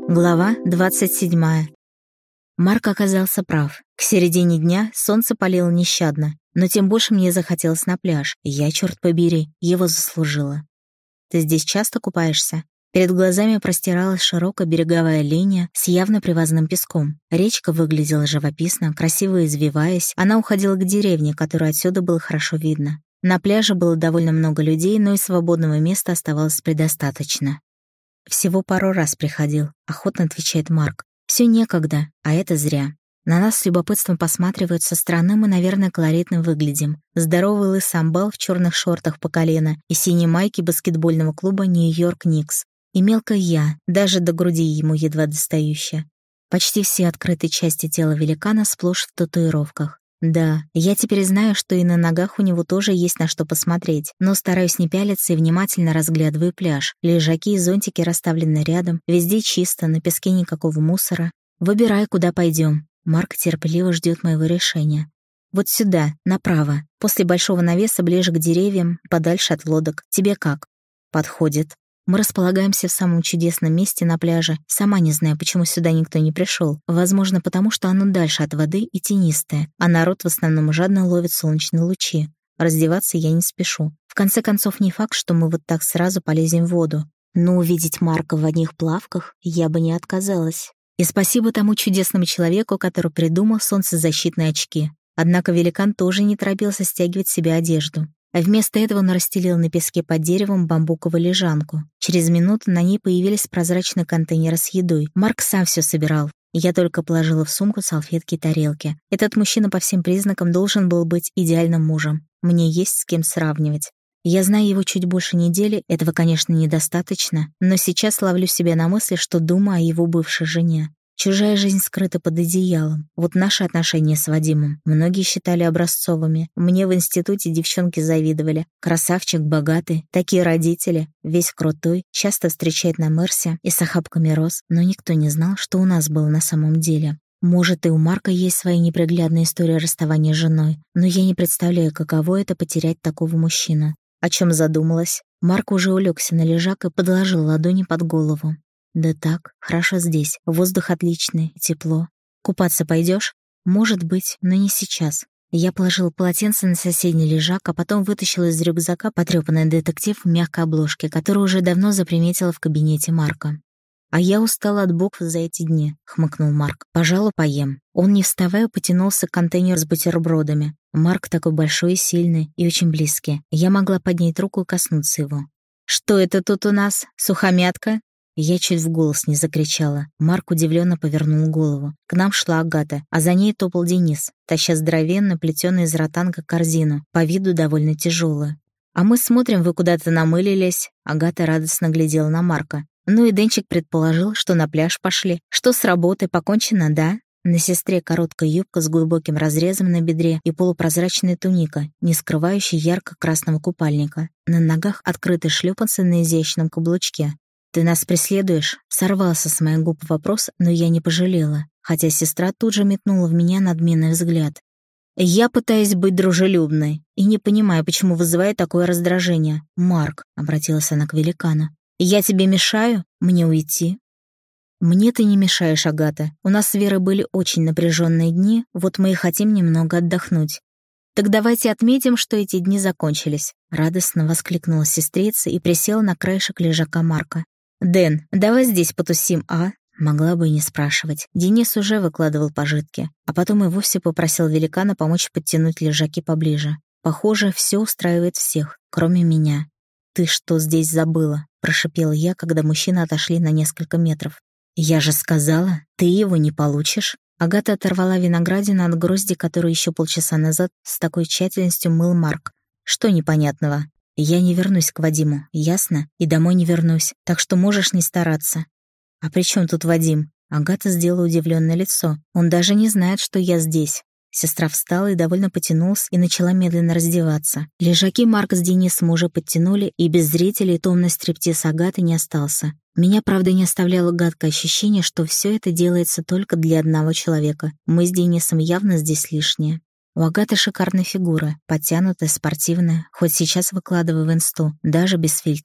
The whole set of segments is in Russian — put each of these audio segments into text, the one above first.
Глава 27. Марк оказался прав. К середине дня солнце палило нещадно, но тем больше мне захотелось на пляж. Я, черт побери, его заслужила. «Ты здесь часто купаешься?» Перед глазами простиралась широкая береговая линия с явно привозным песком. Речка выглядела живописно, красиво извиваясь. Она уходила к деревне, которую отсюда было хорошо видно. На пляже было довольно много людей, но и свободного места оставалось предостаточно. «Всего пару раз приходил», — охотно отвечает Марк. «Всё некогда, а это зря. На нас с любопытством посматривают со стороны, мы, наверное, колоритно выглядим. Здоровый лысый амбал в чёрных шортах по колено и синей майке баскетбольного клуба «Нью-Йорк Никс». И мелкая я, даже до груди ему едва достающая. Почти все открытые части тела великана сплошь в татуировках. Да, я теперь знаю, что и на ногах у него тоже есть на что посмотреть, но стараюсь не пялиться и внимательно разглядываю пляж. Лежаки и зонтики расставлены рядом, везде чисто, на песке никакого мусора. Выбирай, куда пойдем. Марк терпеливо ждет моего решения. Вот сюда, направо, после большого навеса ближе к деревьям, подальше от лодок. Тебе как? Подходит. Мы располагаемся в самом чудесном месте на пляже. Сама не знаю, почему сюда никто не пришел. Возможно, потому что оно дальше от воды и тенистое, а народ в основном жадно ловит солнечные лучи. Раздеваться я не спешу. В конце концов, не факт, что мы вот так сразу полезем в воду. Но увидеть Марка в одних плавках я бы не отказалась. И спасибо тому чудесному человеку, который придумал солнцезащитные очки. Однако великан тоже не торопился стягивать с себя одежду. А вместо этого он расстелил на песке под деревом бамбуковую лежанку. Через минуту на ней появились прозрачные контейнеры с едой. Марк сам все собирал. Я только положила в сумку салфетки и тарелки. Этот мужчина по всем признакам должен был быть идеальным мужем. Мне есть с кем сравнивать. Я знаю его чуть больше недели, этого, конечно, недостаточно, но сейчас ловлю себя на мысли, что думаю о его бывшей жене. Чужая жизнь скрыта под одеялом. Вот наши отношения с Вадимом многие считали образцовыми. Мне в институте девчонки завидовали. Красавчик, богатый, такие родители, весь крутой, часто встречает на Мерсе и с охапками роз, но никто не знал, что у нас было на самом деле. Может, и у Марка есть свои неприглядные истории расставания с женой, но я не представляю, каково это потерять такого мужчину. О чем задумалась? Марк уже улегся на лежак и подложил ладони под голову. «Да так, хорошо здесь, воздух отличный, тепло. Купаться пойдешь? Может быть, но не сейчас». Я положила полотенце на соседний лежак, а потом вытащила из рюкзака потрёпанный детектив в мягкой обложке, который уже давно заприметила в кабинете Марка. «А я устала от букв за эти дни», — хмыкнул Марк. «Пожалуй, поем». Он, не вставая, потянулся к контейнеру с бутербродами. Марк такой большой и сильный, и очень близкий. Я могла поднять руку и коснуться его. «Что это тут у нас? Сухомятка?» Я чуть в голос не закричала. Марк удивленно повернул голову. К нам шла Агата, а за ней топал Денис, таща здоровенную, плетеную из ротанга корзину, по виду довольно тяжелую. «А мы смотрим, вы куда-то намылились». Агата радостно глядела на Марка. Ну и Денчик предположил, что на пляж пошли. Что с работой, покончено, да? На сестре короткая юбка с глубоким разрезом на бедре и полупрозрачная туника, не скрывающая ярко-красного купальника. На ногах открытые шлёпанцы на изящном каблучке. «Ты нас преследуешь?» Сорвался с моих губ вопрос, но я не пожалела, хотя сестра тут же метнула в меня надменный взгляд. «Я пытаюсь быть дружелюбной и не понимаю, почему вызывает такое раздражение. Марк», — обратилась она к великану, — «я тебе мешаю? Мне уйти?» «Мне ты не мешаешь, Агата. У нас с Верой были очень напряженные дни, вот мы и хотим немного отдохнуть». «Так давайте отметим, что эти дни закончились», — радостно воскликнула сестрица и присела на краешек лежака Марка. «Дэн, давай здесь потусим, а?» Могла бы и не спрашивать. Денис уже выкладывал пожитки, а потом и вовсе попросил великана помочь подтянуть лежаки поближе. Похоже, все устраивает всех, кроме меня. «Ты что здесь забыла?» — прошипела я, когда мужчины отошли на несколько метров. «Я же сказала, ты его не получишь». Агата оторвала виноградину от грозди, которую еще полчаса назад с такой тщательностью мыл Марк. «Что непонятного?» «Я не вернусь к Вадиму, ясно? И домой не вернусь, так что можешь не стараться». «А при чем тут Вадим?» Агата сделала удивленное лицо. «Он даже не знает, что я здесь». Сестра встала и довольно потянулась и начала медленно раздеваться. Лежаки Марк с Денисом уже подтянули, и без зрителей томный стриптиз Агаты не остался. Меня, правда, не оставляло гадкое ощущение, что все это делается только для одного человека. Мы с Денисом явно здесь лишние. У Агаты шикарная фигура, подтянутая, спортивная, хоть сейчас выкладываю в инсту, даже без фильтров.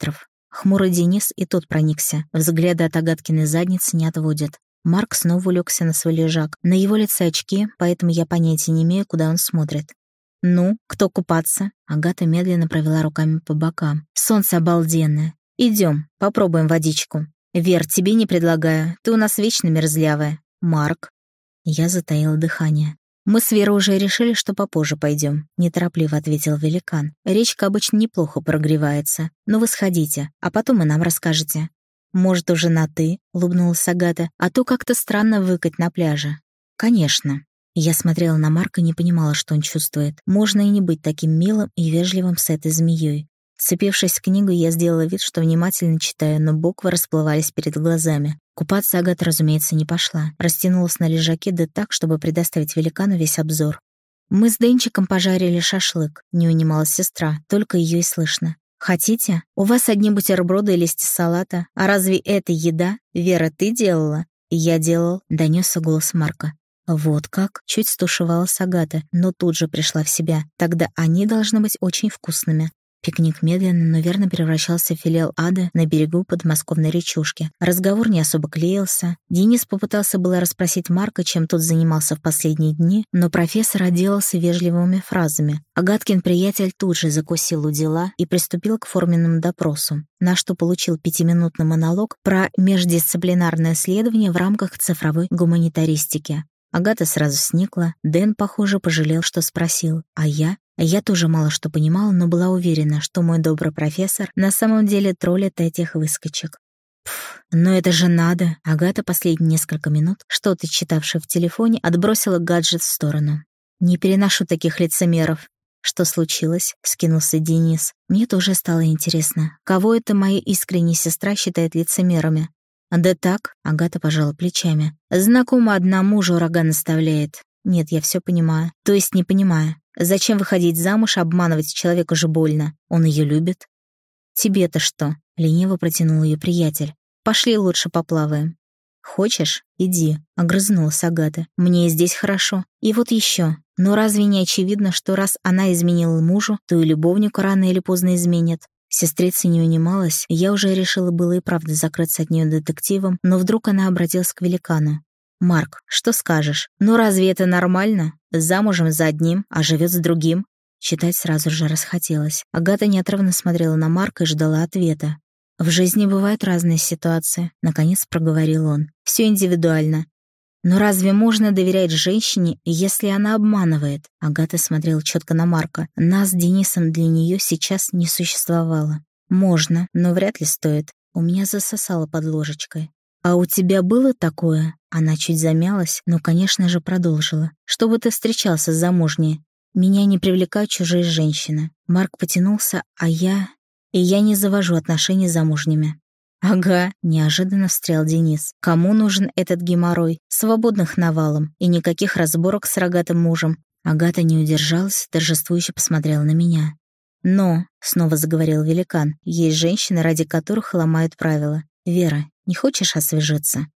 Хмурый Денис и тот проникся. Взгляды от Агаткиной задницы не отводят. Марк снова улегся на свой лежак. На его лице очки, поэтому я понятия не имею, куда он смотрит. «Ну, кто купаться?» Агата медленно провела руками по бокам. «Солнце обалденное. Идем, попробуем водичку. Вер, тебе не предлагаю, ты у нас вечно мерзлявая. Марк». Я затаила дыхание. «Мы с Верой уже решили, что попозже пойдем», — неторопливо ответил великан. «Речка обычно неплохо прогревается. Но вы сходите, а потом и нам расскажете». «Может, уже на «ты», — улыбнулась Агата, «а то как-то странно выкать на пляже». «Конечно». Я смотрела на Марка и не понимала, что он чувствует. Можно и не быть таким милым и вежливым с этой змеей. Вцепившись в книгу, я сделала вид, что внимательно читаю, но буквы расплывались перед глазами. Купаться Агата, разумеется, не пошла. Растянулась на лежаке, да так, чтобы предоставить великану весь обзор. «Мы с Денчиком пожарили шашлык», — не унималась сестра, только ее и слышно. «Хотите? У вас одни бутерброды и листья салата. А разве это еда? Вера, ты делала?» «Я делал», — донесся голос Марка. «Вот как?» — чуть стушевалась Агата, но тут же пришла в себя. «Тогда они должны быть очень вкусными». Пикник медленно, но верно превращался в филиал ада на берегу подмосковной речушки. Разговор не особо клеился. Денис попытался было расспросить Марка, чем тот занимался в последние дни, но профессор отделался вежливыми фразами. Агаткин приятель тут же закусил у дела и приступил к форменному допросу, на что получил 5-минутный монолог про междисциплинарное исследование в рамках цифровой гуманитаристики. Агата сразу сникла. Дэн, похоже, пожалел, что спросил. А я тоже мало что понимала, но была уверена, что мой добрый профессор на самом деле троллит этих выскочек. Но это же надо. Агата последние несколько минут, что-то читавшая в телефоне, отбросила гаджет в сторону. Не переношу таких лицемеров. «Что случилось?» — вскинулся Денис. Мне тоже стало интересно, кого это моя искренняя сестра считает лицемерами. «Да так», — Агата пожала плечами. «Знакома одна мужа ураган наставляет. Нет, я все понимаю. То есть не понимаю. Зачем выходить замуж, обманывать человека же больно? Он ее любит». «Тебе-то что?» — лениво протянул ее приятель. «Пошли лучше поплаваем». «Хочешь? Иди», — огрызнулась Агата. «Мне и здесь хорошо. И вот еще. Но разве не очевидно, что раз она изменила мужу, то и любовнику рано или поздно изменит?» Сестрица не унималась, я уже решила было и правда закрыться от нее детективом, но вдруг она обратилась к великану. «Марк, что скажешь? Ну разве это нормально? Замужем за одним, а живет с другим?» Читать сразу же расхотелось. Агата неотрывно смотрела на Марка и ждала ответа. «В жизни бывают разные ситуации», — наконец проговорил он. «Все индивидуально. Но разве можно доверять женщине, если она обманывает?» Агата смотрела четко на Марка. Нас с Денисом для нее сейчас не существовало. «Можно, но вряд ли стоит. У меня засосало под ложечкой». «А у тебя было такое?» Она чуть замялась, но, конечно же, продолжила. «Чтобы ты встречался с замужней. Меня не привлекают чужие женщины». Марк потянулся, И я не завожу отношений с замужними. «Ага», — неожиданно встрял Денис. «Кому нужен этот геморрой? Свободных навалом, и никаких разборок с рогатым мужем». Агата не удержалась, торжествующе посмотрела на меня. «Но», — снова заговорил великан, — «есть женщины, ради которых ломают правила. Вера, не хочешь освежиться?»